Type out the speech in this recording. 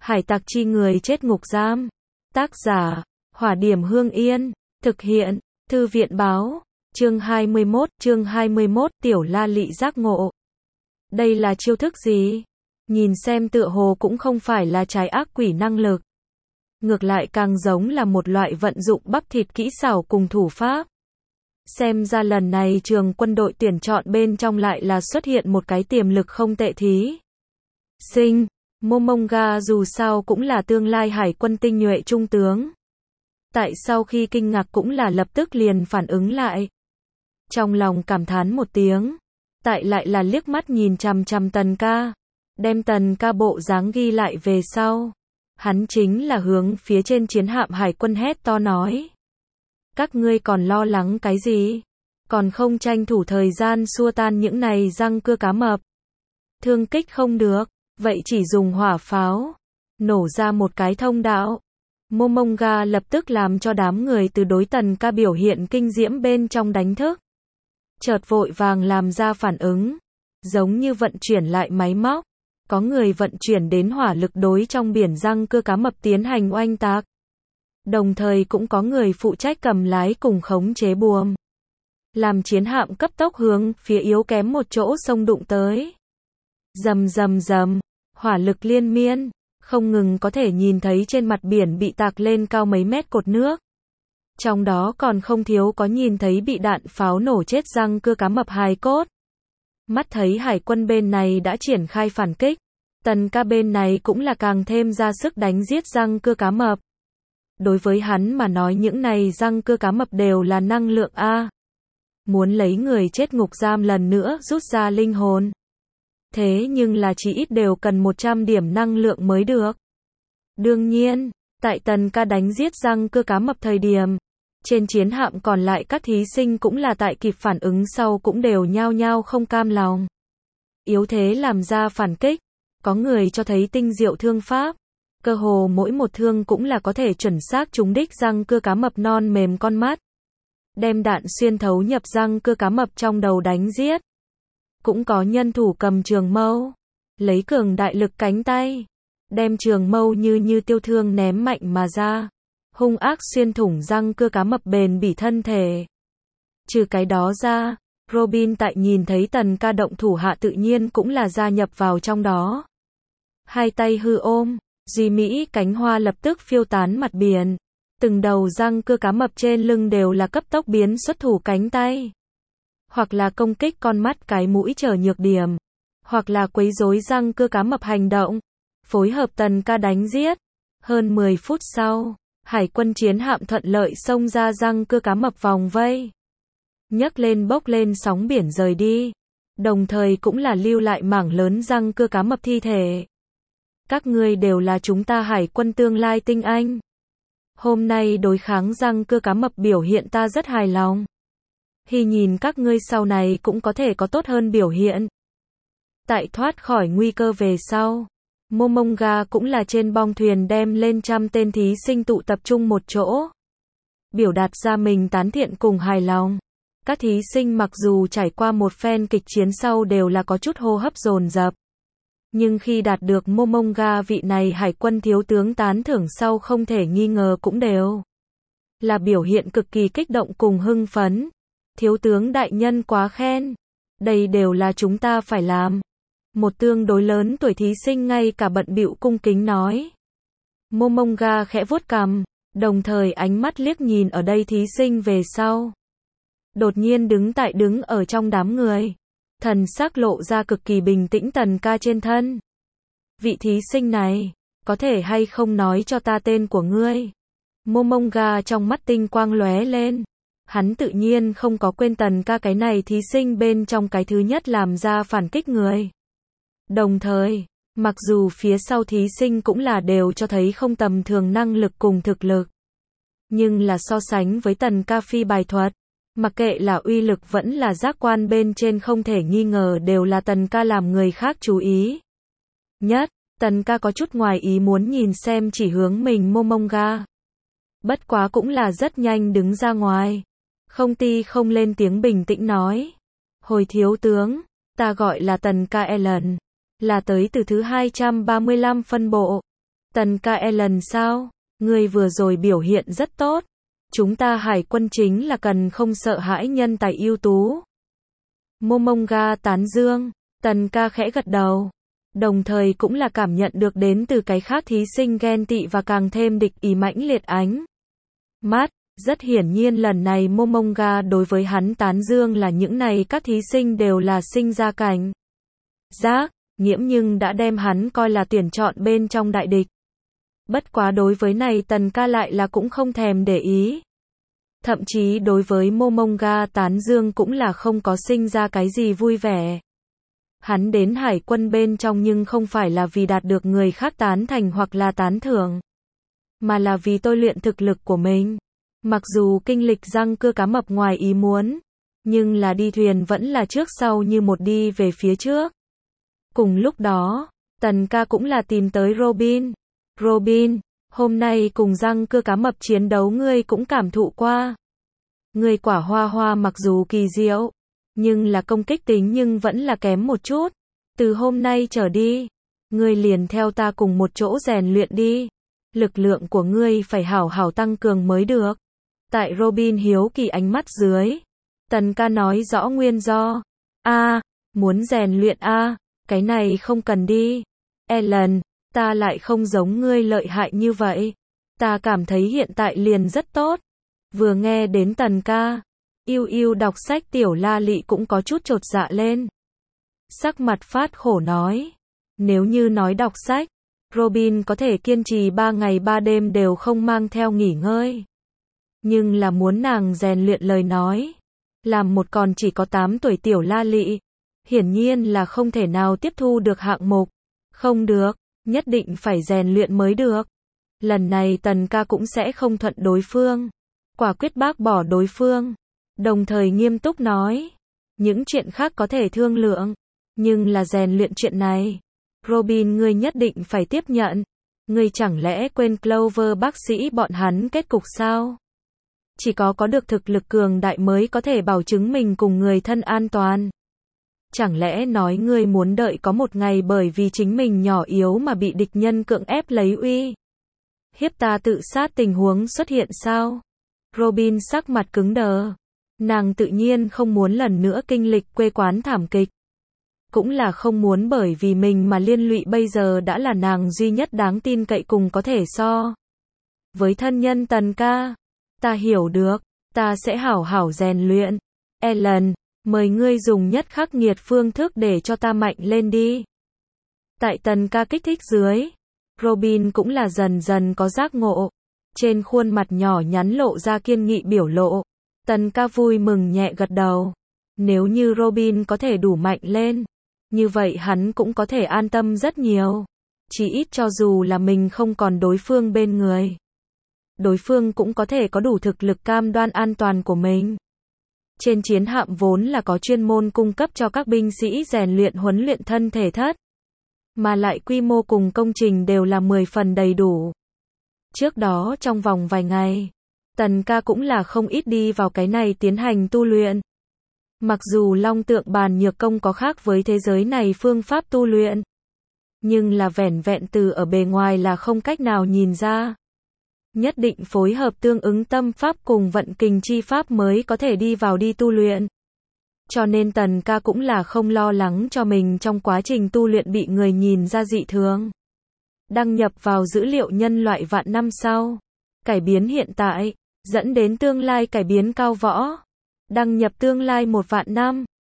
Hải tặc chi người chết ngục giam. Tác giả, Hỏa Điểm Hương Yên. Thực hiện, Thư viện báo. Chương 21, Tiểu La Lị giác ngộ. Đây là chiêu thức gì? Nhìn xem tựa hồ cũng không phải là trái ác quỷ năng lực. Ngược lại càng giống là một loại vận dụng bắp thịt kỹ xảo cùng thủ pháp. Xem ra lần này trường quân đội tuyển chọn bên trong lại là xuất hiện một cái tiềm lực không tệ thí sinh. Momonga dù sao cũng là tương lai hải quân tinh nhuệ trung tướng. Tại sau khi kinh ngạc cũng là lập tức liền phản ứng lại. Trong lòng cảm thán một tiếng. Tại lại là liếc mắt nhìn chằm chằm Tần Ca. Đem Tần Ca bộ dáng ghi lại về sau. Hắn chính là hướng phía trên chiến hạm hải quân hét to nói. Các ngươi còn lo lắng cái gì? Còn không tranh thủ thời gian xua tan những này răng cưa cá mập. Thương kích không được, vậy chỉ dùng hỏa pháo. Nổ ra một cái thông đạo. Momonga lập tức làm cho đám người từ đối Tần Ca biểu hiện kinh diễm bên trong đánh thức. Chợt vội vàng làm ra phản ứng. Giống như vận chuyển lại máy móc. Có người vận chuyển đến hỏa lực đối trong biển răng cưa cá mập tiến hành oanh tạc. Đồng thời cũng có người phụ trách cầm lái cùng khống chế buồm. Làm chiến hạm cấp tốc hướng phía yếu kém một chỗ sông đụng tới. Rầm rầm rầm, hỏa lực liên miên, không ngừng có thể nhìn thấy trên mặt biển bị tạc lên cao mấy mét cột nước. Trong đó còn không thiếu có nhìn thấy bị đạn pháo nổ chết răng cưa cá mập hài cốt. Mắt thấy hải quân bên này đã triển khai phản kích, Tần Ca bên này cũng là càng thêm ra sức đánh giết răng cưa cá mập. Đối với hắn mà nói những này răng cưa cá mập đều là năng lượng A. Muốn lấy người chết ngục giam lần nữa rút ra linh hồn. Thế nhưng là chỉ ít đều cần 100 điểm năng lượng mới được. Đương nhiên, tại Tần Ca đánh giết răng cưa cá mập thời điểm, trên chiến hạm còn lại các thí sinh cũng là tại kịp phản ứng sau cũng đều nhao nhao không cam lòng. Yếu thế làm ra phản kích, có người cho thấy tinh diệu thương pháp. Cơ hồ mỗi một thương cũng là có thể chuẩn xác trúng đích răng cưa cá mập non mềm con mắt. Đem đạn xuyên thấu nhập răng cưa cá mập trong đầu đánh giết. Cũng có nhân thủ cầm trường mâu. Lấy cường đại lực cánh tay. Đem trường mâu như tiêu thương ném mạnh mà ra. Hung ác xuyên thủng răng cưa cá mập bền bỉ thân thể. Trừ cái đó ra, Robin tại nhìn thấy Tần Ca động thủ hạ tự nhiên cũng là gia nhập vào trong đó. Hai tay hư ôm. Duy Mỹ cánh hoa lập tức phiêu tán mặt biển. Từng đầu răng cưa cá mập trên lưng đều là cấp tốc biến xuất thủ cánh tay. Hoặc là công kích con mắt cái mũi trở nhược điểm. Hoặc là quấy rối răng cưa cá mập hành động. Phối hợp Tần Ca đánh giết. Hơn 10 phút sau, hải quân chiến hạm thuận lợi xông ra răng cưa cá mập vòng vây. Nhấc lên bốc lên sóng biển rời đi. Đồng thời cũng là lưu lại mảng lớn răng cưa cá mập thi thể. Các ngươi đều là chúng ta hải quân tương lai tinh anh. Hôm nay đối kháng răng cưa cá mập biểu hiện ta rất hài lòng. Hy nhìn các ngươi sau này cũng có thể có tốt hơn biểu hiện. Tại thoát khỏi nguy cơ về sau, Momonga cũng là trên bong thuyền đem lên trăm tên thí sinh tụ tập trung một chỗ. Biểu đạt ra mình tán thiện cùng hài lòng. Các thí sinh mặc dù trải qua một phen kịch chiến sau đều là có chút hô hấp dồn dập. Nhưng khi đạt được Momonga vị này hải quân thiếu tướng tán thưởng sau không thể nghi ngờ cũng đều là biểu hiện cực kỳ kích động cùng hưng phấn. Thiếu tướng đại nhân quá khen. Đây đều là chúng ta phải làm. Một tương đối lớn tuổi thí sinh ngay cả bận bịu cung kính nói. Momonga khẽ vuốt cằm, đồng thời ánh mắt liếc nhìn ở đây thí sinh về sau. Đột nhiên đứng ở trong đám người. Thần sắc lộ ra cực kỳ bình tĩnh Tần Ca trên thân. Vị thí sinh này, có thể hay không nói cho ta tên của ngươi? Momonga trong mắt tinh quang lóe lên. Hắn tự nhiên không có quên Tần Ca cái này thí sinh bên trong cái thứ nhất làm ra phản kích người. Đồng thời, mặc dù phía sau thí sinh cũng là đều cho thấy không tầm thường năng lực cùng thực lực. Nhưng là so sánh với Tần Ca phi bài thuật. Mặc kệ là uy lực vẫn là giác quan bên trên không thể nghi ngờ đều là Tần Ca làm người khác chú ý. Nhất, Tần Ca có chút ngoài ý muốn nhìn xem chỉ hướng mình Momonga. Bất quá cũng là rất nhanh đứng ra ngoài. Không lên tiếng bình tĩnh nói. Hồi thiếu tướng, ta gọi là Tần Ca Ellen. Là tới từ thứ 235 phân bộ. Tần ca Ellen sao? Ngươi vừa rồi biểu hiện rất tốt. Chúng ta hải quân chính là cần không sợ hãi nhân tài ưu tú. Momonga tán dương. Tần ca khẽ gật đầu. Đồng thời cũng là cảm nhận được đến từ cái khác thí sinh ghen tị và càng thêm địch ý mãnh liệt ánh mắt. Rất hiển nhiên lần này Momonga đối với hắn tán dương là những này các thí sinh đều là sinh ra cảnh giác, nghiễm nhưng đã đem hắn coi là tuyển chọn bên trong đại địch. Bất quá đối với này Tần ca lại là cũng không thèm để ý. Thậm chí đối với Momonga tán dương cũng là không có sinh ra cái gì vui vẻ. Hắn đến hải quân bên trong nhưng không phải là vì đạt được người khác tán thành hoặc là tán thưởng, mà là vì tôi luyện thực lực của mình. Mặc dù kinh lịch răng cưa cá mập ngoài ý muốn, nhưng là đi thuyền vẫn là trước sau như một đi về phía trước. Cùng lúc đó, Tần ca cũng là tìm tới Robin. Robin, hôm nay cùng răng cưa cá mập chiến đấu ngươi cũng cảm thụ qua. Ngươi quả hoa hoa mặc dù kỳ diệu, nhưng là công kích tính nhưng vẫn là kém một chút. Từ hôm nay trở đi, ngươi liền theo ta cùng một chỗ rèn luyện đi. Lực lượng của ngươi phải hảo hảo tăng cường mới được. Tại Robin hiếu kỳ ánh mắt dưới, Tần ca nói rõ nguyên do. Muốn rèn luyện cái này không cần đi. Ellen, ta lại không giống ngươi lợi hại như vậy. Ta cảm thấy hiện tại liền rất tốt. Vừa nghe đến Tần ca, yêu đọc sách tiểu La Lị cũng có chút chột dạ lên. Sắc mặt phát khổ nói. Nếu như nói đọc sách, Robin có thể kiên trì 3 ngày 3 đêm đều không mang theo nghỉ ngơi. Nhưng là muốn nàng rèn luyện lời nói, làm một còn chỉ có 8 tuổi tiểu La Lị, hiển nhiên là không thể nào tiếp thu được hạng mục. Không được, nhất định phải rèn luyện mới được. Lần này Tần ca cũng sẽ không thuận đối phương, quả quyết bác bỏ đối phương, đồng thời nghiêm túc nói, những chuyện khác có thể thương lượng, nhưng là rèn luyện chuyện này, Robin ngươi nhất định phải tiếp nhận. Ngươi chẳng lẽ quên Clover bác sĩ bọn hắn kết cục sao? Chỉ có được thực lực cường đại mới có thể bảo chứng mình cùng người thân an toàn. Chẳng lẽ nói ngươi muốn đợi có một ngày bởi vì chính mình nhỏ yếu mà bị địch nhân cưỡng ép lấy uy hiếp ta tự sát tình huống xuất hiện sao? Robin sắc mặt cứng đờ. Nàng tự nhiên không muốn lần nữa kinh lịch quê quán thảm kịch. Cũng là không muốn bởi vì mình mà liên lụy bây giờ đã là nàng duy nhất đáng tin cậy cùng có thể so với thân nhân Tần ca. Ta hiểu được, ta sẽ hảo hảo rèn luyện. Ellen, mời ngươi dùng nhất khắc nghiệt phương thức để cho ta mạnh lên đi. Tại Tần ca kích thích dưới, Robin cũng là dần dần có giác ngộ. Trên khuôn mặt nhỏ nhắn lộ ra kiên nghị biểu lộ. Tần ca vui mừng nhẹ gật đầu. Nếu như Robin có thể đủ mạnh lên, như vậy hắn cũng có thể an tâm rất nhiều. Chỉ ít cho dù là mình không còn đối phương bên người, đối phương cũng có thể có đủ thực lực cam đoan an toàn của mình. Trên chiến hạm vốn là có chuyên môn cung cấp cho các binh sĩ rèn luyện huấn luyện thân thể thất, mà lại quy mô cùng công trình đều là 10 phần đầy đủ. Trước đó trong vòng vài ngày, Tần ca cũng là không ít đi vào cái này tiến hành tu luyện. Mặc dù long tượng bàn nhược công có khác với thế giới này phương pháp tu luyện, nhưng là vẻn vẹn từ ở bề ngoài là không cách nào nhìn ra. Nhất định phối hợp tương ứng tâm pháp cùng vận kình chi pháp mới có thể đi vào đi tu luyện. Cho nên Tần ca cũng là không lo lắng cho mình trong quá trình tu luyện bị người nhìn ra dị thường. Đăng nhập vào dữ liệu nhân loại vạn năm sau. Cải biến hiện tại, dẫn đến tương lai cải biến cao võ. Đăng nhập tương lai 1 vạn năm.